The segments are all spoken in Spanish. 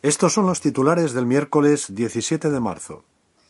Estos son los titulares del miércoles 17 de marzo.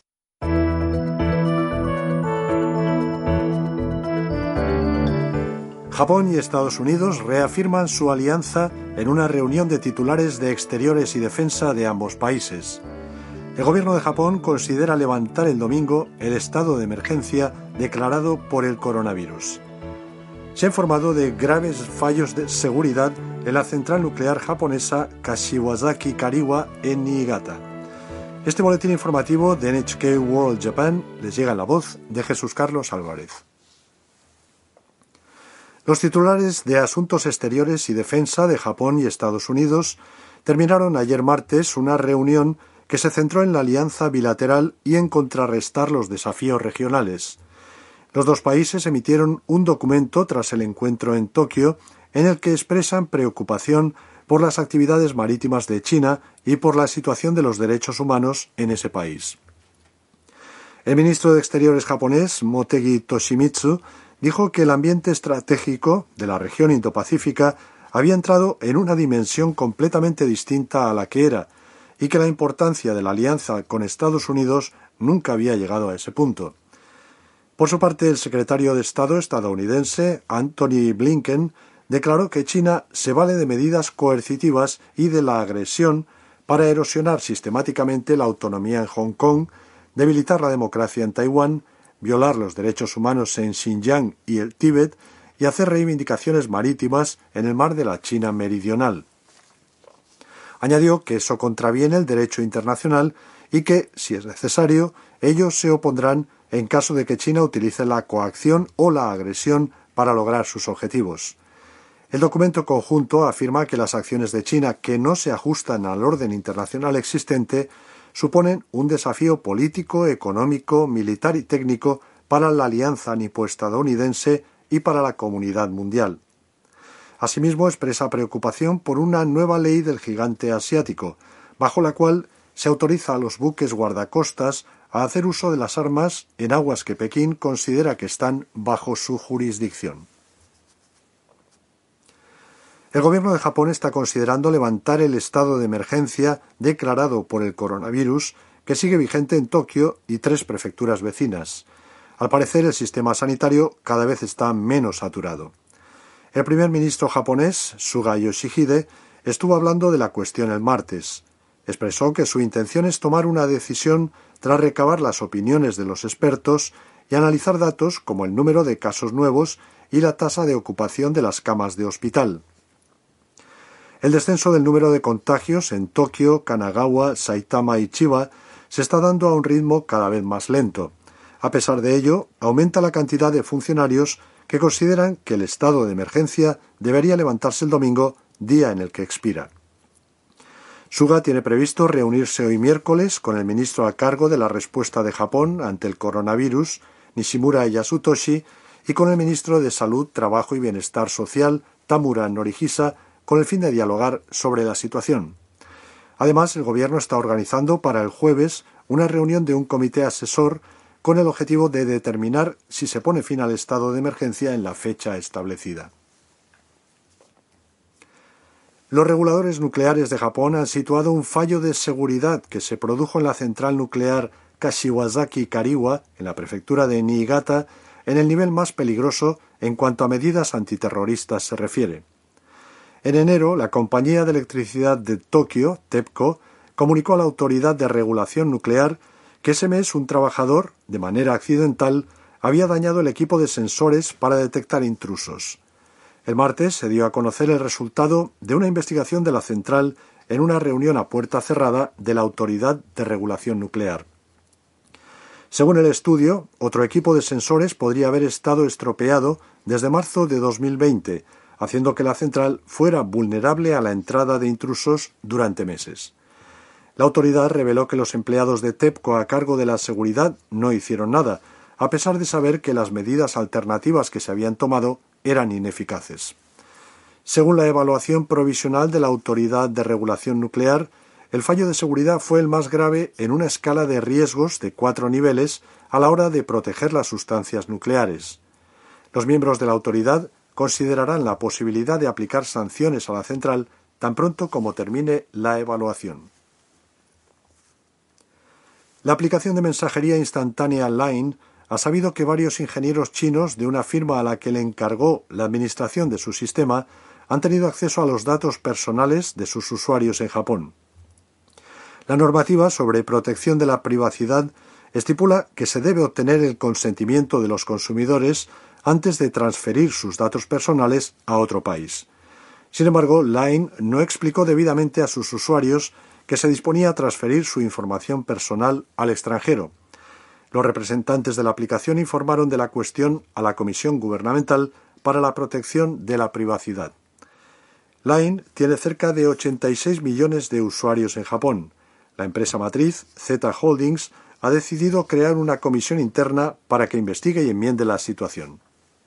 Japón y Estados Unidos reafirman su alianza en una reunión de titulares de Exteriores y Defensa de ambos países. El gobierno de Japón considera levantar el domingo el estado de emergencia declarado por el coronavirus. Se ha informado de graves fallos de seguridad en la central nuclear japonesa Kashiwazaki Kariwa en Niigata. Este boletín informativo de NHK World Japan les llega en la voz de Jesús Carlos Álvarez. Los titulares de Asuntos Exteriores y Defensa de Japón y Estados Unidos terminaron ayer martes una reunión que se centró en la alianza bilateral y en contrarrestar los desafíos regionales. Los dos países emitieron un documento tras el encuentro en Tokio en el que expresan preocupación por las actividades marítimas de China y por la situación de los derechos humanos en ese país. El ministro de Exteriores japonés, Motegi Toshimitsu, dijo que el ambiente estratégico de la región Indo-Pacífica había entrado en una dimensión completamente distinta a la que era, y que la importancia de la alianza con Estados Unidos nunca había llegado a ese punto. Por su parte, el secretario de Estado estadounidense, Antony Blinken, declaró que China se vale de medidas coercitivas y de la agresión para erosionar sistemáticamente la autonomía en Hong Kong, debilitar la democracia en Taiwán, violar los derechos humanos en Xinjiang y el Tíbet y hacer reivindicaciones marítimas en el mar de la China meridional. Añadió que eso contraviene el derecho internacional y que, si es necesario, ellos se opondrán en caso de que China utilice la coacción o la agresión para lograr sus objetivos. El documento conjunto afirma que las acciones de China que no se ajustan al orden internacional existente suponen un desafío político, económico, militar y técnico para la alianza nipo-estadounidense y para la comunidad mundial. Asimismo, expresa preocupación por una nueva ley del gigante asiático, bajo la cual se autoriza a los buques guardacostas a hacer uso de las armas en aguas que Pekín considera que están bajo su jurisdicción. El gobierno de Japón está considerando levantar el estado de emergencia declarado por el coronavirus, que sigue vigente en Tokio y 3 prefecturas vecinas. Al parecer, el sistema sanitario cada vez está menos saturado. El primer ministro japonés, Suga Yoshihide, estuvo hablando de la cuestión el martes. Expresó que su intención es tomar una decisión tras recabar las opiniones de los expertos y analizar datos como el número de casos nuevos y la tasa de ocupación de las camas de hospital. El descenso del número de contagios en Tokio, Kanagawa, Saitama y Chiba se está dando a un ritmo cada vez más lento. A pesar de ello, aumenta la cantidad de funcionarios que consideran que el estado de emergencia debería levantarse el domingo, día en el que expira. Suga tiene previsto reunirse hoy miércoles con el ministro a cargo de la respuesta de Japón ante el coronavirus, Nishimura Yasutoshi, y con el ministro de Salud, Trabajo y Bienestar Social, Tamura Norihisa, con el fin de dialogar sobre la situación. Además, el gobierno está organizando para el jueves una reunión de un comité asesor con el objetivo de determinar si se pone fin al estado de emergencia en la fecha establecida. Los reguladores nucleares de Japón han situado un fallo de seguridad que se produjo en la central nuclear Kashiwazaki Kariwa, en la prefectura de Niigata, en el nivel más peligroso en cuanto a medidas antiterroristas se refiere. En enero, la compañía de electricidad de Tokio, TEPCO, comunicó a la Autoridad de Regulación Nuclear que ese mes un trabajador, de manera accidental, había dañado el equipo de sensores para detectar intrusos. El martes se dio a conocer el resultado de una investigación de la central en una reunión a puerta cerrada de la Autoridad de Regulación Nuclear. Según el estudio, otro equipo de sensores podría haber estado estropeado desde marzo de 2020, haciendo que la central fuera vulnerable a la entrada de intrusos durante meses. La autoridad reveló que los empleados de TEPCO a cargo de la seguridad no hicieron nada, a pesar de saber que las medidas alternativas que se habían tomado eran ineficaces. Según la evaluación provisional de la Autoridad de Regulación Nuclear, el fallo de seguridad fue el más grave en una escala de riesgos de 4 niveles a la hora de proteger las sustancias nucleares. Los miembros de la autoridad considerarán la posibilidad de aplicar sanciones a la central tan pronto como termine la evaluación. La aplicación de mensajería instantánea Line ha sabido que varios ingenieros chinos de una firma a la que le encargó la administración de su sistema han tenido acceso a los datos personales de sus usuarios en Japón. La normativa sobre protección de la privacidad estipula que se debe obtener el consentimiento de los consumidores antes de transferir sus datos personales a otro país. Sin embargo, Line no explicó debidamente a sus usuarios que se disponía a transferir su información personal al extranjero. Los representantes de la aplicación informaron de la cuestión a la Comisión Gubernamental para la Protección de la Privacidad. Line tiene cerca de 86 millones de usuarios en Japón. La empresa matriz, Z Holdings, ha decidido crear una comisión interna para que investigue y enmiende la situación.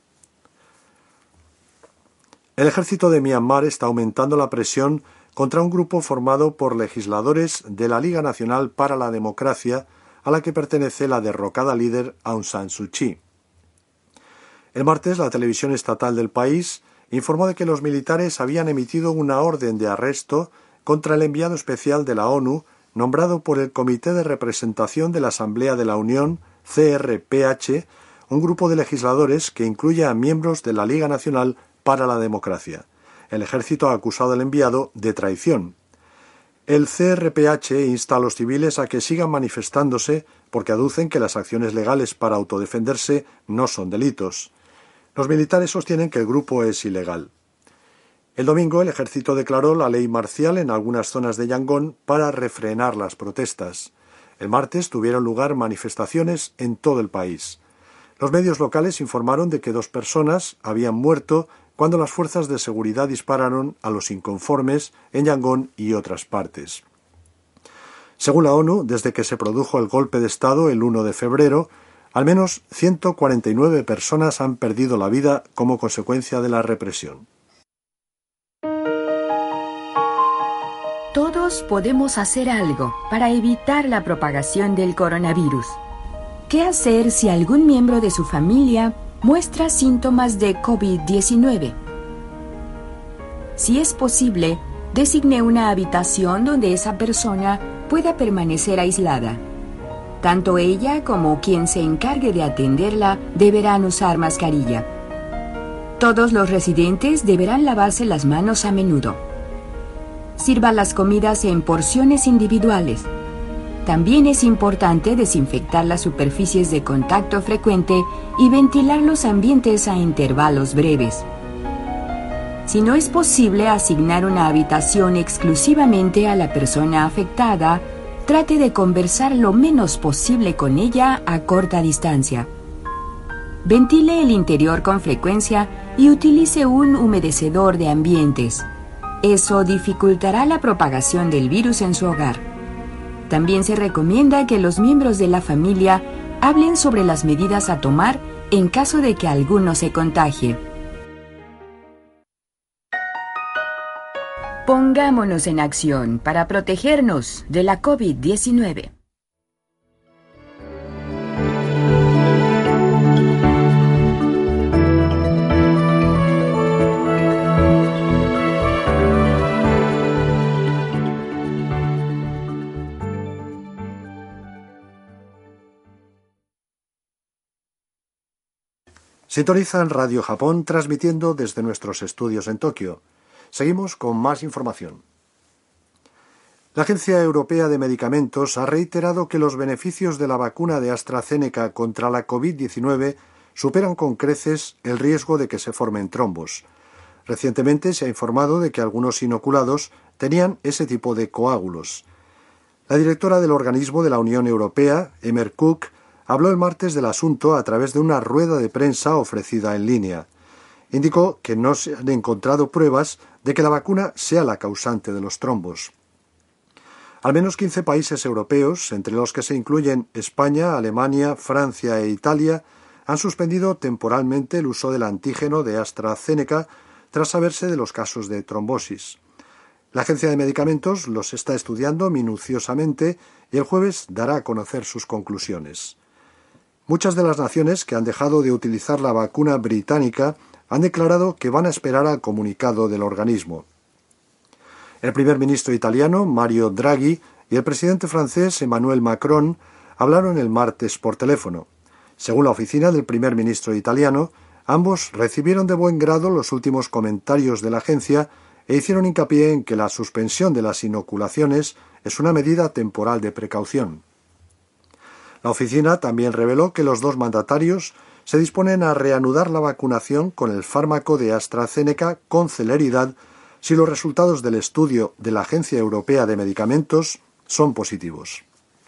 El ejército de Myanmar está aumentando la presión contra un grupo formado por legisladores de la Liga Nacional para la Democracia, a la que pertenece la derrocada líder Aung San Suu Kyi. El martes, la televisión estatal del país informó de que los militares habían emitido una orden de arresto contra el enviado especial de la ONU, nombrado por el Comité de Representación de la Asamblea de la Unión, CRPH, un grupo de legisladores que incluye a miembros de la Liga Nacional para la Democracia. El ejército ha acusado al enviado de traición. El CRPH insta a los civiles a que sigan manifestándose porque aducen que las acciones legales para autodefenderse no son delitos. Los militares sostienen que el grupo es ilegal. El domingo el ejército declaró la ley marcial en algunas zonas de Yangon para refrenar las protestas. El martes tuvieron lugar manifestaciones en todo el país. Los medios locales informaron de que 2 personas habían muerto cuando las fuerzas de seguridad dispararon a los inconformes en Yangon y otras partes. Según la ONU, desde que se produjo el golpe de Estado el 1 de febrero, al menos 149 personas han perdido la vida como consecuencia de la represión. Todos podemos hacer algo para evitar la propagación del coronavirus. ¿Qué hacer si algún miembro de su familia muestra síntomas de COVID-19? Si es posible, designe una habitación donde esa persona pueda permanecer aislada. Tanto ella como quien se encargue de atenderla deberán usar mascarilla. Todos los residentes deberán lavarse las manos a menudo. Sirva las comidas en porciones individuales. También es importante desinfectar las superficies de contacto frecuente y ventilar los ambientes a intervalos breves. Si no es posible asignar una habitación exclusivamente a la persona afectada, trate de conversar lo menos posible con ella a corta distancia. Ventile el interior con frecuencia y utilice un humedecedor de ambientes. Eso dificultará la propagación del virus en su hogar. También se recomienda que los miembros de la familia hablen sobre las medidas a tomar en caso de que alguno se contagie. Pongámonos en acción para protegernos de la COVID-19. Sintonizan Radio Japón transmitiendo desde nuestros estudios en Tokio. Seguimos con más información. La Agencia Europea de Medicamentos ha reiterado que los beneficios de la vacuna de AstraZeneca contra la COVID-19 superan con creces el riesgo de que se formen trombos. Recientemente se ha informado de que algunos inoculados tenían ese tipo de coágulos. La directora del organismo de la Unión Europea, Emer Cook, habló el martes del asunto a través de una rueda de prensa ofrecida en línea. Indicó que no se han encontrado pruebas de que la vacuna sea la causante de los trombos. Al menos 15 países europeos, entre los que se incluyen España, Alemania, Francia e Italia, han suspendido temporalmente el uso del antígeno de AstraZeneca tras saberse de los casos de trombosis. La Agencia de Medicamentos los está estudiando minuciosamente y el jueves dará a conocer sus conclusiones. Muchas de las naciones que han dejado de utilizar la vacuna británica han declarado que van a esperar al comunicado del organismo. El primer ministro italiano, Mario Draghi, y el presidente francés, Emmanuel Macron, hablaron el martes por teléfono. Según la oficina del primer ministro italiano, ambos recibieron de buen grado los últimos comentarios de la agencia e hicieron hincapié en que la suspensión de las inoculaciones es una medida temporal de precaución. La oficina también reveló que los dos mandatarios se disponen a reanudar la vacunación con el fármaco de AstraZeneca con celeridad si los resultados del estudio de la Agencia Europea de Medicamentos son positivos.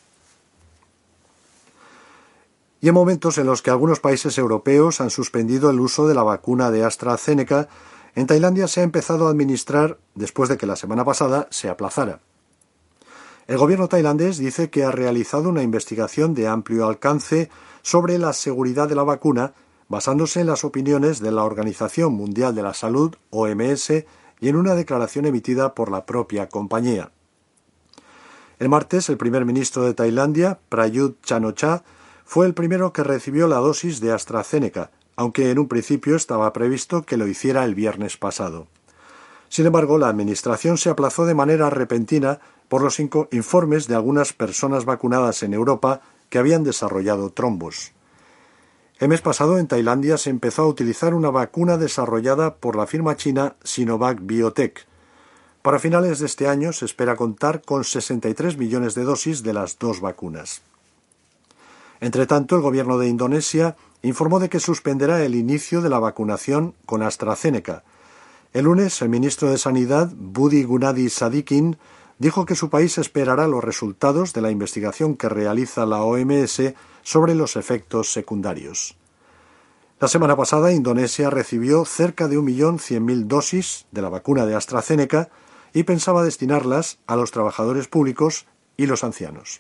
Y en momentos en los que algunos países europeos han suspendido el uso de la vacuna de AstraZeneca, en Tailandia se ha empezado a administrar después de que la semana pasada se aplazara. El gobierno tailandés dice que ha realizado una investigación de amplio alcance sobre la seguridad de la vacuna, basándose en las opiniones de la Organización Mundial de la Salud, OMS, y en una declaración emitida por la propia compañía. El martes, el primer ministro de Tailandia, Prayut Chan-o-cha, fue el primero que recibió la dosis de AstraZeneca, aunque en un principio estaba previsto que lo hiciera el viernes pasado. Sin embargo, la administración se aplazó de manera repentina por los informes de algunas personas vacunadas en Europa que habían desarrollado trombos. El mes pasado en Tailandia se empezó a utilizar una vacuna desarrollada por la firma china Sinovac Biotech. Para finales de este año se espera contar con 63 millones de dosis de las dos vacunas. Entre tanto, el gobierno de Indonesia informó de que suspenderá el inicio de la vacunación con AstraZeneca. El lunes, el ministro de Sanidad, Budi Gunadi Sadikin, dijo que su país esperará los resultados de la investigación que realiza la OMS sobre los efectos secundarios. La semana pasada, Indonesia recibió cerca de 1.100.000 dosis de la vacuna de AstraZeneca y pensaba destinarlas a los trabajadores públicos y los ancianos.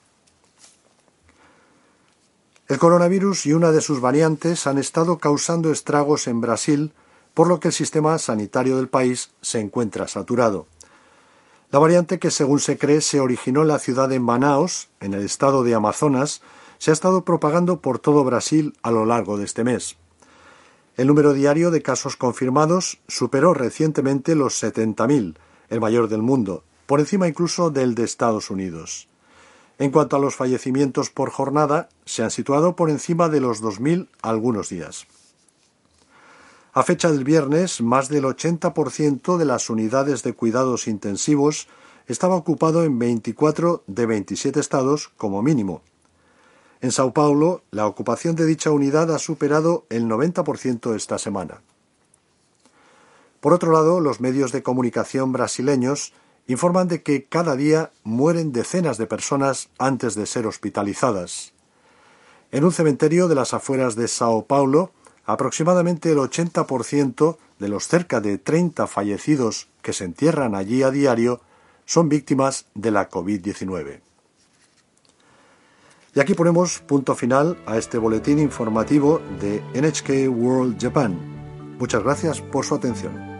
El coronavirus y una de sus variantes han estado causando estragos en Brasil, por lo que el sistema sanitario del país se encuentra saturado. La variante, que según se cree se originó en la ciudad de Manaus, en el estado de Amazonas, se ha estado propagando por todo Brasil a lo largo de este mes. El número diario de casos confirmados superó recientemente los 70.000, el mayor del mundo, por encima incluso del de Estados Unidos. En cuanto a los fallecimientos por jornada, se han situado por encima de los 2.000 algunos días. A fecha del viernes, más del 80% de las unidades de cuidados intensivos estaba ocupado en 24 de 27 estados como mínimo. En Sao Paulo, la ocupación de dicha unidad ha superado el 90% esta semana. Por otro lado, los medios de comunicación brasileños informan de que cada día mueren decenas de personas antes de ser hospitalizadas. En un cementerio de las afueras de Sao Paulo, aproximadamente el 80% de los cerca de 30 fallecidos que se entierran allí a diario son víctimas de la COVID-19. Y aquí ponemos punto final a este boletín informativo de NHK World Japan. Muchas gracias por su atención.